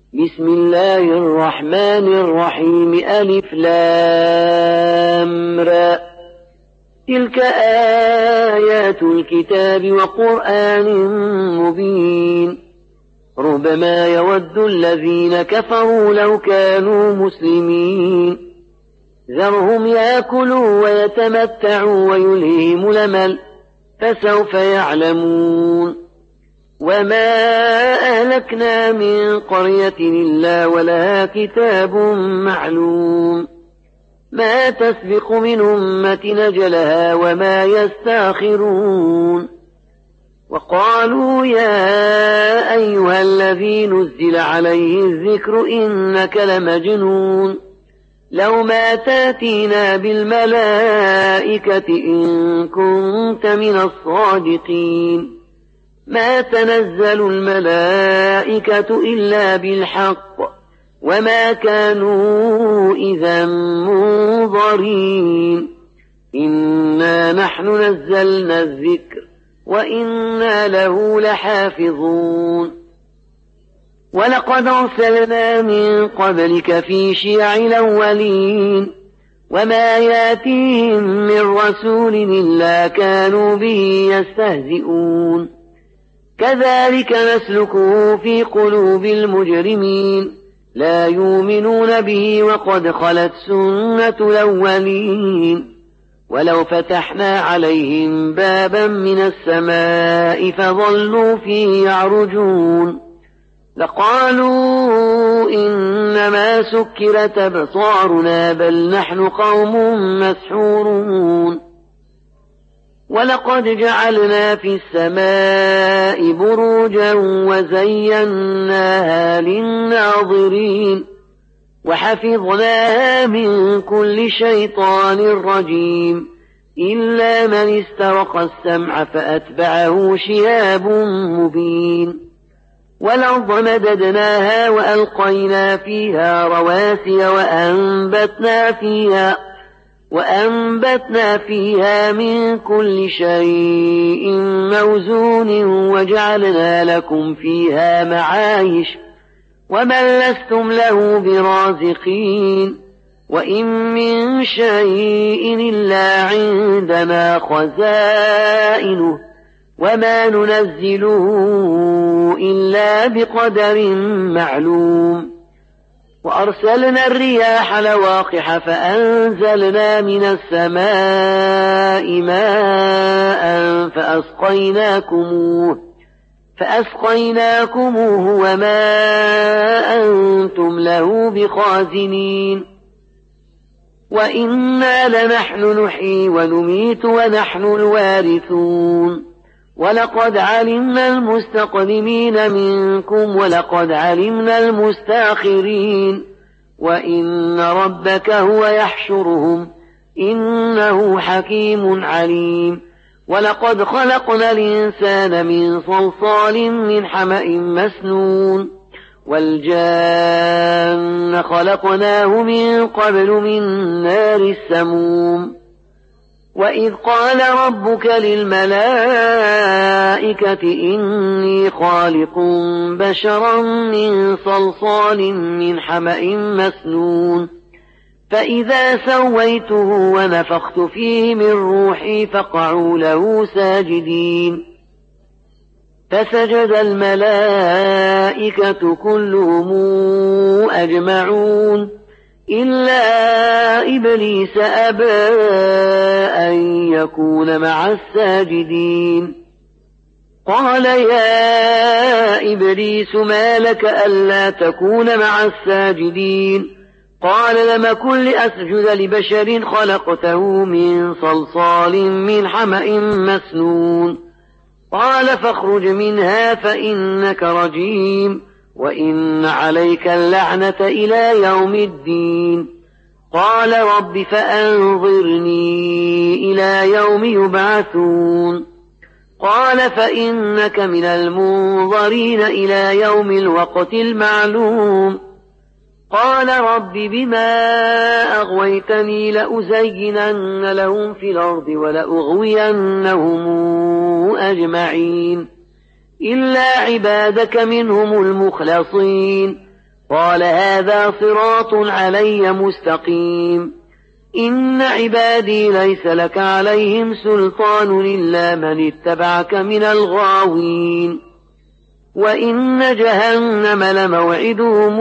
بسم الله الرحمن الرحيم ألف لام را تلك آيات الكتاب وقرآن مبين ربما يود الذين كفروا لو كانوا مسلمين ذرهم يأكلوا ويتمتعوا ويلههم الأمل فسوف يعلمون وما أهلكنا من قرية إلا ولها كتاب معلوم ما تسبق من أمة أجلها وما يستأخرون وقالوا يا أيها الذي نزل عليه الذكر إنك لمجنون لو ما تاتينا بالملائكة إن كنت من الصادقين ما تنزل الملائكة إلا بالحق وما كانوا إذا منظرين إنا نحن نزلنا الذكر وإنا له لحافظون ولقد أرسلنا من قبلك في شيع الأولين وما ياتيهم من رسول إلا كانوا به يستهزئون كذلك نسلكه في قلوب المجرمين لا يؤمنون به وقد خلت سنة الأولين ولو فتحنا عليهم بابا من السماء فظلوا فيه يعرجون لقالوا إنما سكرت أبصارنا بل نحن قوم مسحورون ولقد جعلنا في السماء بروجا وزيناها للناظرين وحفظناها من كل شيطان رجيم إلا من استرق السمع فأتبعه شهاب مبين والأرض مددناها وألقينا فيها رواسي وأنبتنا فيها من كل شيء موزون وجعلنا لكم فيها معايش ومن لستم له برازقين وإن من شيء إلا عندنا خزائنه وما ننزله إلا بقدر معلوم وأرسلنا الرياح لواقح فأنزلنا من السماء ماء فأسقيناكموه وما أنتم له بخازنين وإنا لنحن نحيي ونميت ونحن الوارثون ولقد علمنا المستقدمين منكم ولقد علمنا المستأخرين وإن ربك هو يحشرهم إنه حكيم عليم ولقد خلقنا الإنسان من صلصال من حمأ مسنون والجان خلقناه من قبل من نار السموم وإذ قال ربك للملائكة إني خالق بشرا من صلصال من حمأ مسنون فإذا سويته ونفخت فيه من روحي فقعوا له ساجدين فسجد الملائكة كلهم أجمعون إلا إبليس أبى أن يكون مع الساجدين قال يا إبليس ما لك ألا تكون مع الساجدين قال لم أكن لأسجد لبشر خلقته من صلصال من حمأ مسنون قال فاخرج منها فإنك رجيم وإن عليك اللعنة إلى يوم الدين قال رب فأنظرني إلى يوم يبعثون قال فإنك من المنظرين إلى يوم الوقت المعلوم قال رب بما أغويتني لأزينن لهم في الأرض ولأغوينهم أجمعين إلا عبادك منهم المخلصين قال هذا صراط علي مستقيم إن عبادي ليس لك عليهم سلطان إلا من اتبعك من الغاوين وإن جهنم لموعدهم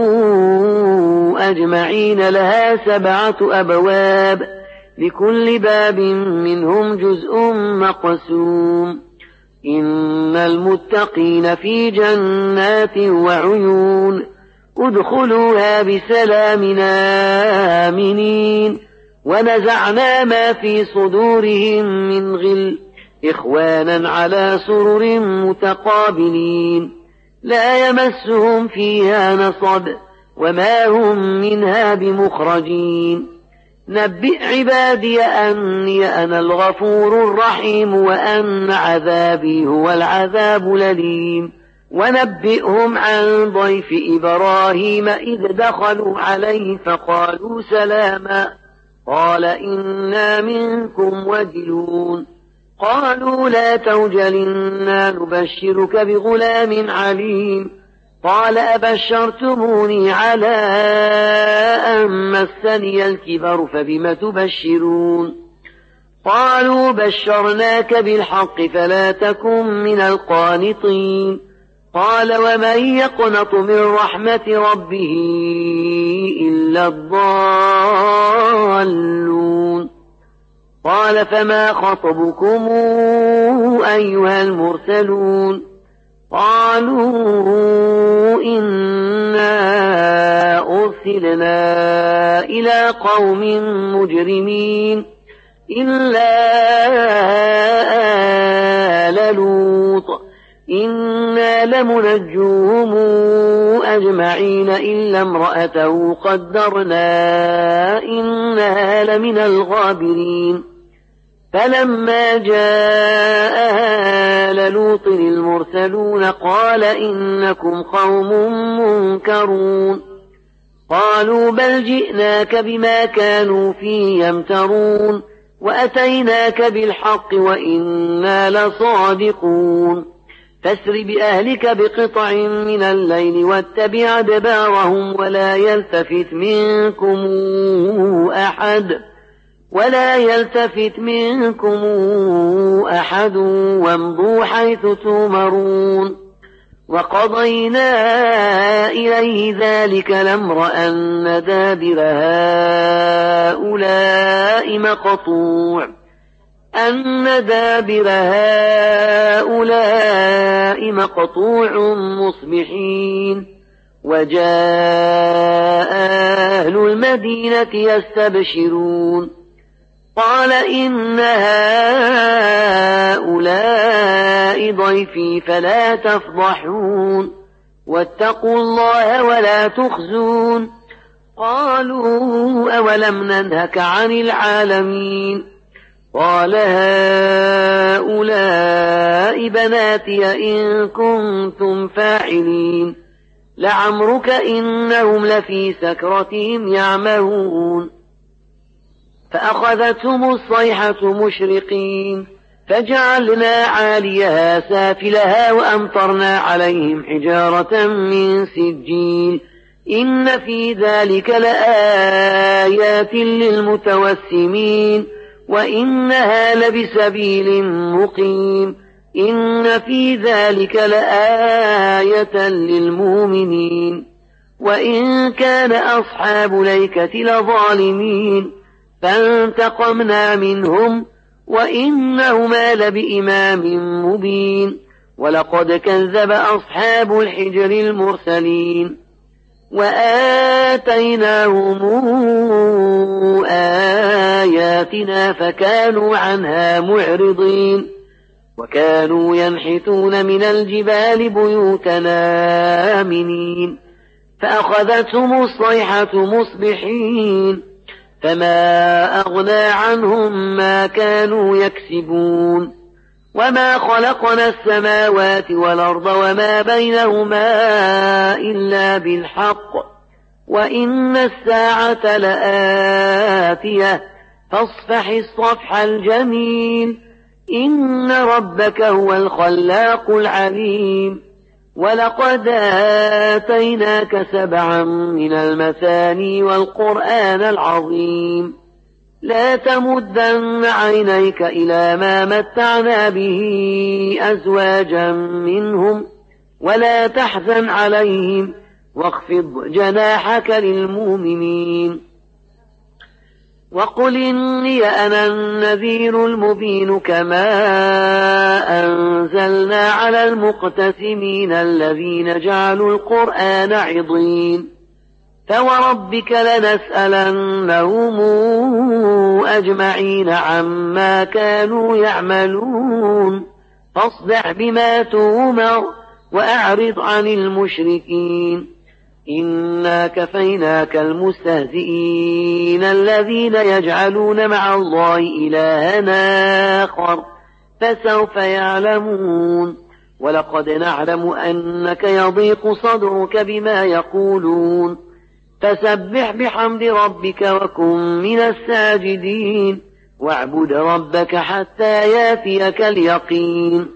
أجمعين لها 7 أبواب لكل باب منهم جزء مقسوم إن المتقين في جنات وعيون ادخلوها بسلام آمنين ونزعنا ما في صدورهم من غل إخوانا على سرر متقابلين لا يمسهم فيها نصب وما هم منها بمخرجين نبئ عبادي أني أنا الغفور الرحيم وأن عذابي هو العذاب الأليم ونبئهم عن ضيف إبراهيم إذ دخلوا عليه فقالوا سلاما قال إنا منكم وجلون قالوا لا توجل إنا نبشرك بغلام عليم قال أبشرتموني على أن مسني الكبر فبم تبشرون قالوا بشرناك بالحق فلا تكن من القانطين قال ومن يقنط من رحمة ربه إلا الضالون قال فما خطبكم أيها المرسلون قالوا إنا أرسلنا إلى قوم مجرمين إلا آل لوط إنا لمنجوهم أجمعين إلا امرأته قدرنا إنها لمن الغابرين فلما جاء آل لوط المرسلون قال إنكم قوم منكرون قالوا بل جئناك بما كانوا فيه يمترون وأتيناك بالحق وإنا لصادقون فاسر بأهلك بقطع من الليل واتبع أدبارهم ولا يلتفت منكم أحد وامضوا حيث تؤمرون وقضينا إليه ذلك الأمر أن دابر هؤلاء مقطوع مصبحين وجاء أهل المدينة يستبشرون قال إن هؤلاء ضيفي فلا تفضحون واتقوا الله ولا تخزون قالوا أولم ننهك عن العالمين قال هؤلاء بناتي إن كنتم فاعلين لعمرك إنهم لفي سكرتهم يعمهون فأخذتهم الصيحة مشرقين فجعلنا عاليها سافلها وأمطرنا عليهم حجارة من سجيل إن في ذلك لآيات للمتوسمين وإنها لبسبيل مقيم إن في ذلك لآية للمؤمنين وإن كان أصحاب الأيكة لظالمين فانتقمنا منهم وإنهما لبإمام مبين ولقد كذب أصحاب الحجر المرسلين وآتيناهم آياتنا فكانوا عنها معرضين وكانوا ينحتون من الجبال بيوتنا آمنين فأخذتهم الصيحة مصبحين فما أغنى عنهم ما كانوا يكسبون وما خلقنا السماوات والأرض وما بينهما إلا بالحق وإن الساعة لآتية فاصفح الصفح الجميل إن ربك هو الخلاق العليم ولقد آتيناك 7 من المثاني والقرآن العظيم لا تمدن عينيك إلى ما متعنا به أزواجا منهم ولا تحزن عليهم واخفض جناحك للمؤمنين وقل إني أنا النذير المبين كما أنزلنا على المقتسمين الذين جعلوا القرآن عضين فوربك لنسألنهم أجمعين عما كانوا يعملون فاصدع بما تؤمر وأعرض عن المشركين إنا كفيناك المستهزئين الذين يجعلون مع الله إلها آخر فسوف يعلمون ولقد نعلم أنك يضيق صدرك بما يقولون فسبح بحمد ربك وكن من الساجدين واعبد ربك حتى ياتيك اليقين